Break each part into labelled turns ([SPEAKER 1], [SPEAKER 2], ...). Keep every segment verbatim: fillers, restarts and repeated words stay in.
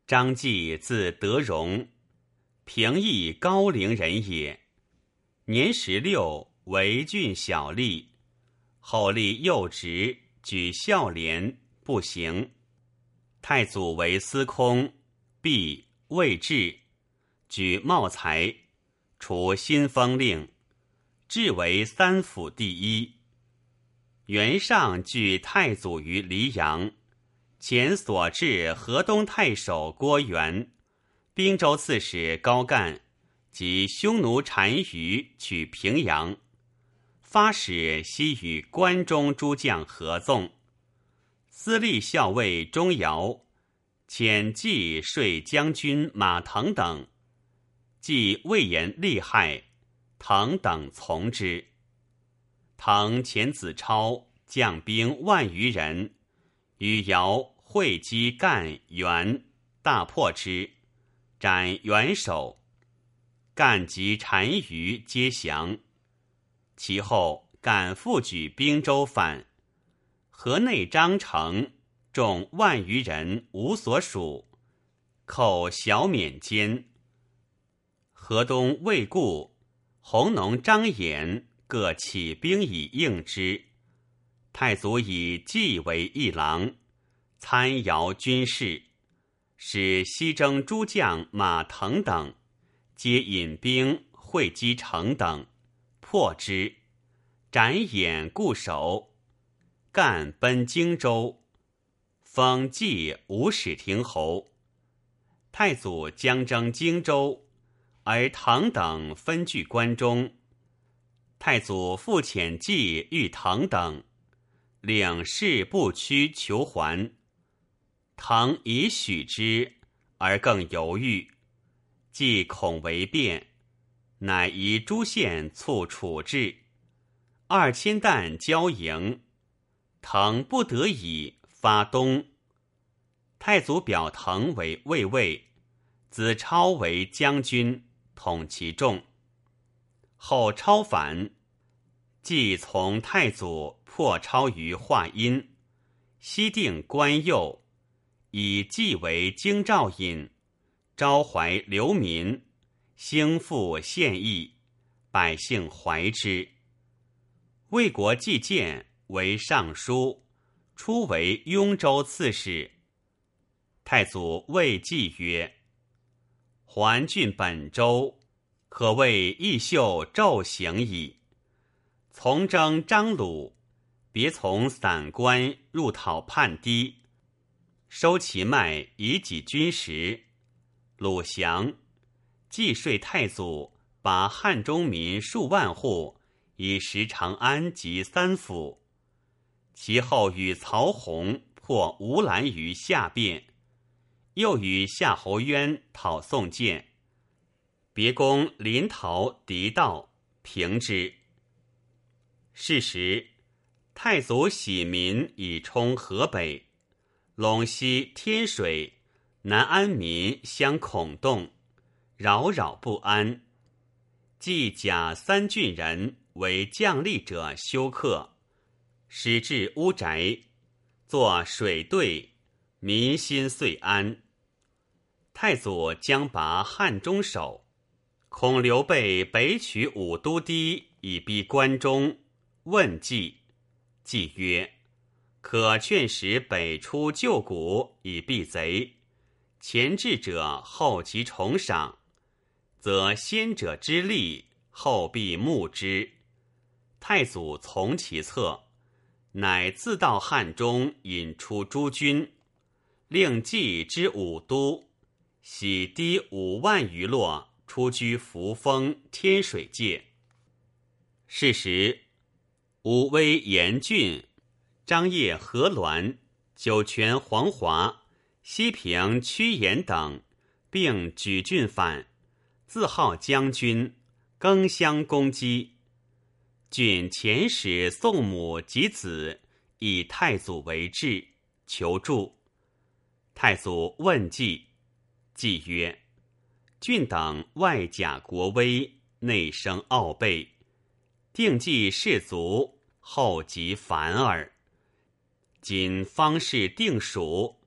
[SPEAKER 1] 张继字德荣，平邑高陵人也。年十六，为郡小吏，后立右职，举孝廉，不行。太祖为司空，毕未至，举茂才，除新封令，至为三府第一。袁尚据太祖于黎阳，前所至河东太守郭元、滨州刺史高干及匈奴单于取平阳，发使西与关中诸将合纵。司隶校尉钟繇遣冀税将军马腾等，既魏延厉害，腾等从之。腾遣子超将兵万余人，与繇会稽干袁，大破之，斩元首。干及单于皆降。其后干复举兵州反，河内张城众万余人无所属，寇小缅间。河东魏固、弘农张衍各起兵以应之。太祖以冀为一郎，参遥军事，使西征诸将马腾等，皆引兵会稽城等，破之，斩衍固守。干奔荆州，封冀五使亭侯。太祖将征荆州，而腾等分据关中。太祖复遣冀遇腾等，领事不屈求还。腾以许之，而更犹豫，冀恐为变，乃移诸县促处置。二千担交营，腾不得已发东。太祖表腾为卫尉，子超为将军，统其众。后超反，冀从太祖破超于华阴，西定关右，以冀为京兆尹，招怀流民，兴复献邑，百姓怀之。魏国季建为尚书，初为雍州刺史。太祖谓冀曰：还郡本州，可谓义秀骤行矣。从征张鲁，别从散关入讨叛堤，收其麦以给军食。鲁降，既说太祖把汉中民数万户以食长安及三府。其后与曹洪破吴兰于下汴，又与夏侯渊讨宋建，别攻临洮狄道，平之。是时，太祖喜民以充河北，陇西天水、南安民相恐动，扰扰不安。即假三郡人为将吏者休克，使至屋宅，作水对，民心遂安。太祖将拔汉中守，恐刘备北取武都堤以逼关中，问冀。冀曰：可劝使北出旧谷以避贼，前至者后其重赏，则先者之利，后必慕之。太祖从其策，乃自到汉中，引出诸军，令冀之武都，洗堤五万余落，出居扶风、天水界。是时，武威严峻、张掖河滦、酒泉黄华、西平屈延等并举郡反，自号将军，更相攻击。郡遣使宋母及子以太祖为质，求助。太祖问冀，冀曰：郡等外假国威，内生傲备，定计士卒，后即反耳。今方士定蜀，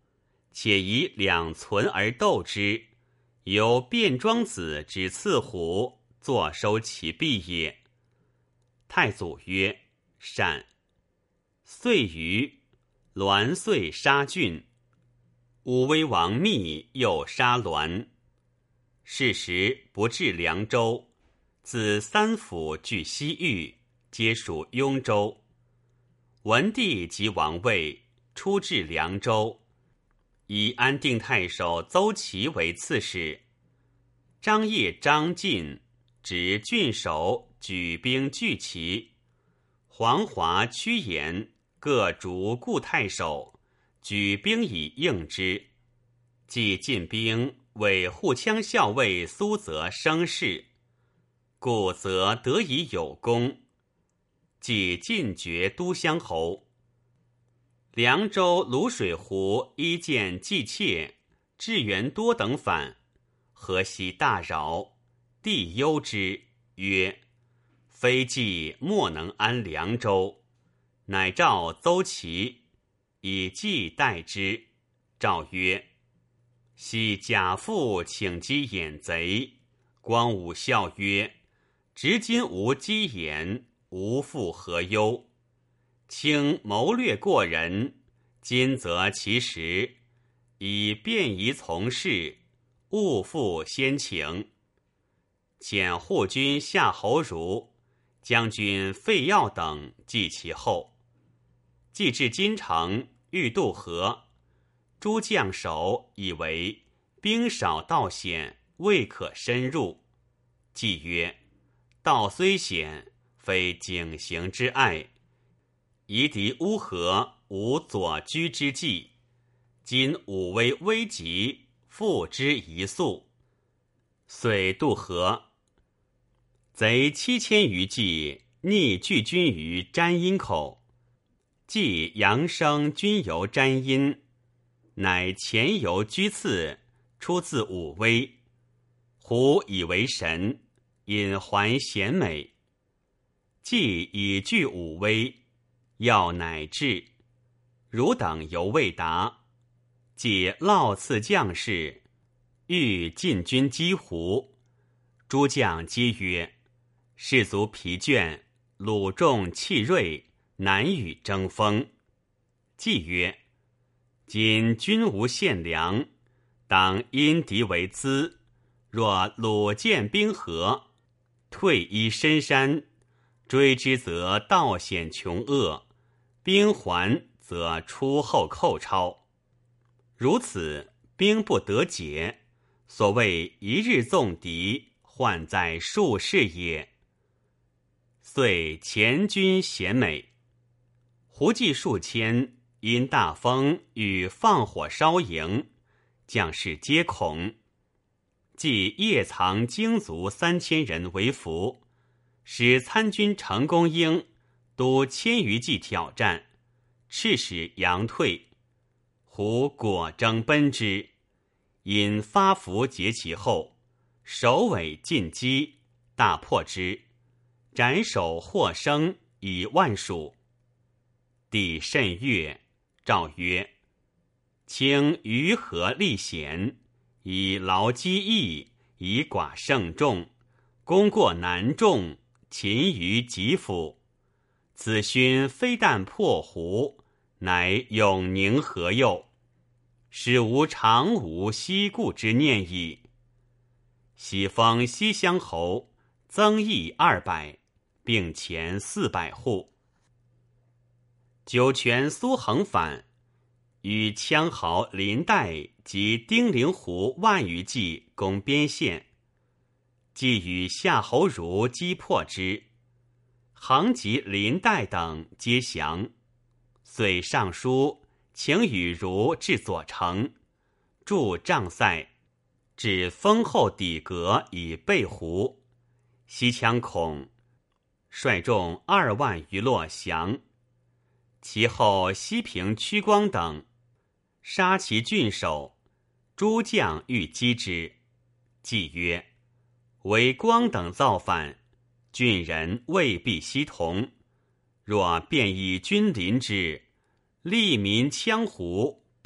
[SPEAKER 1] 且以两存而斗之，由卞庄子之刺虎，坐收其弊也。太祖曰：善。遂于栾遂杀郡，武威王密又杀栾。是时不至凉州，自三府据西域，皆属雍州。文帝即王位，出至凉州，以安定太守邹齐为刺史。张掖、张晋执郡守，举兵拒齐。黄华、屈延各逐故太守，举兵以应之。即进兵为护羌校尉苏泽生事，故则得以有功。即进爵都乡侯。凉州泸水湖一见季妾、智元多等反，河西大扰，帝忧之，曰：非季莫能安凉州，乃召邹齐，以季代之。诏曰：昔贾父请击掩贼，光武笑曰：直今无击掩，无复何忧？卿谋略过人，今则其实，以便宜从事，勿复先请。遣护军夏侯儒、将军费耀等继其后。既至金城，欲渡河，诸将守以为兵少道险，未可深入。既曰：道虽险，非景行之碍，夷狄乌合，无左居之计。今武威危急，复之一速。遂渡河。贼七千余骑逆拒军于詹阴口，即扬声军由詹阴，乃前游居次，出自武威。胡以为神，引还贤美。既已据武威，要乃至，汝等犹未达，即烙刺将士，欲进军击胡。诸将皆曰：士卒疲倦，鲁众气锐，难与争锋。既曰：今军无限粮，当因敌为资。若鲁见兵合，退依深山，追之则道险穷恶，兵还则出后寇超。如此，兵不得解，所谓一日纵敌，患在数世也。遂前军贤美。胡骑数千，因大风欲放火烧营，将士皆恐。即夜藏精卒三千人为俘，使参军程公英督千余骑挑战，赤使佯退。胡果争奔之，因发符截其后，首尾进击，大破之，斩首获生以万数。帝甚悦，诏曰：卿于何立贤，以劳机义，以寡胜众，功过难众，勤于己府。此勋非但破胡，乃永宁河右，使无常无西顾之念矣。喜封西乡侯，增邑二百，并前四百户。酒泉苏衡反，与羌豪林岱及丁灵湖万余骑攻边县，既与夏侯儒击破之，衡及林岱等皆降。遂上书请与儒至左城，筑帐塞，至丰厚底阁以备胡。西羌恐，率众二万余落降。其后西平屈光等杀其郡守，诸将欲击之。既曰：为光等造反，郡人未必悉同。若便以军临之，利民羌胡，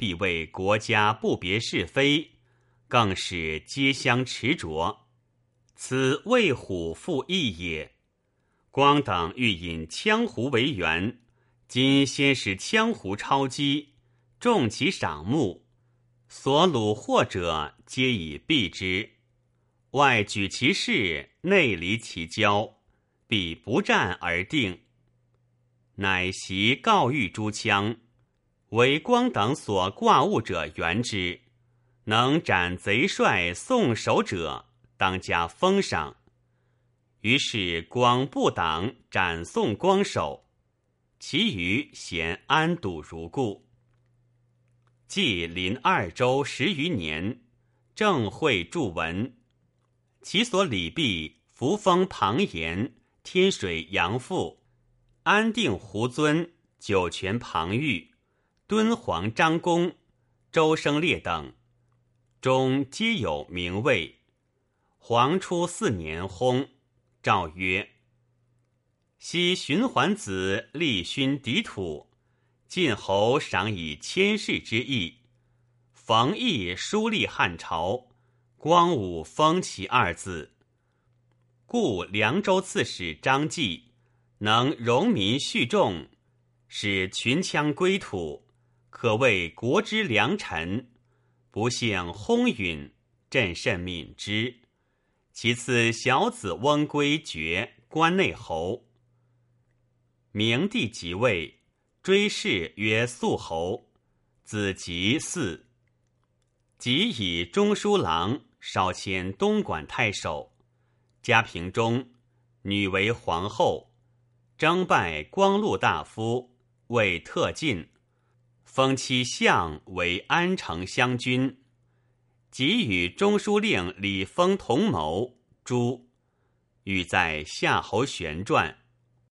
[SPEAKER 1] 必为国家不别是非，更是皆相持着，此为虎负义也。光等欲引羌胡为援，今先使羌胡超击，重其赏目，所虏获者皆以避之，外举其势，内离其交，必不战而定。乃袭告谕诸羌，为光等所挂物者援之，能斩贼帅送首者，当加封赏。于是光不党斩送光首，其余咸安堵如故。既临二州十余年，正会著文，其所礼毕，扶风庞延，天水杨父，安定胡遵，酒泉庞玉，敦煌张公，周生烈等，终皆有名位。黄初四年薨，诏曰：昔循环子立勋敌土，晋侯赏以千世之义，冯异书立汉朝，光武封其二字。故凉州刺史张继能容民恤众，使群羌归土，可谓国之良臣，不幸轰允，朕甚悯之。其次小子翁归爵关内侯。明帝即位，追谥曰肃侯，子吉嗣。即以中书郎稍迁东莞太守，嘉平中，女为皇后，征拜光禄大夫，为特进，封其相为安城乡君。即与中书令李丰同谋诛，欲在夏侯玄传。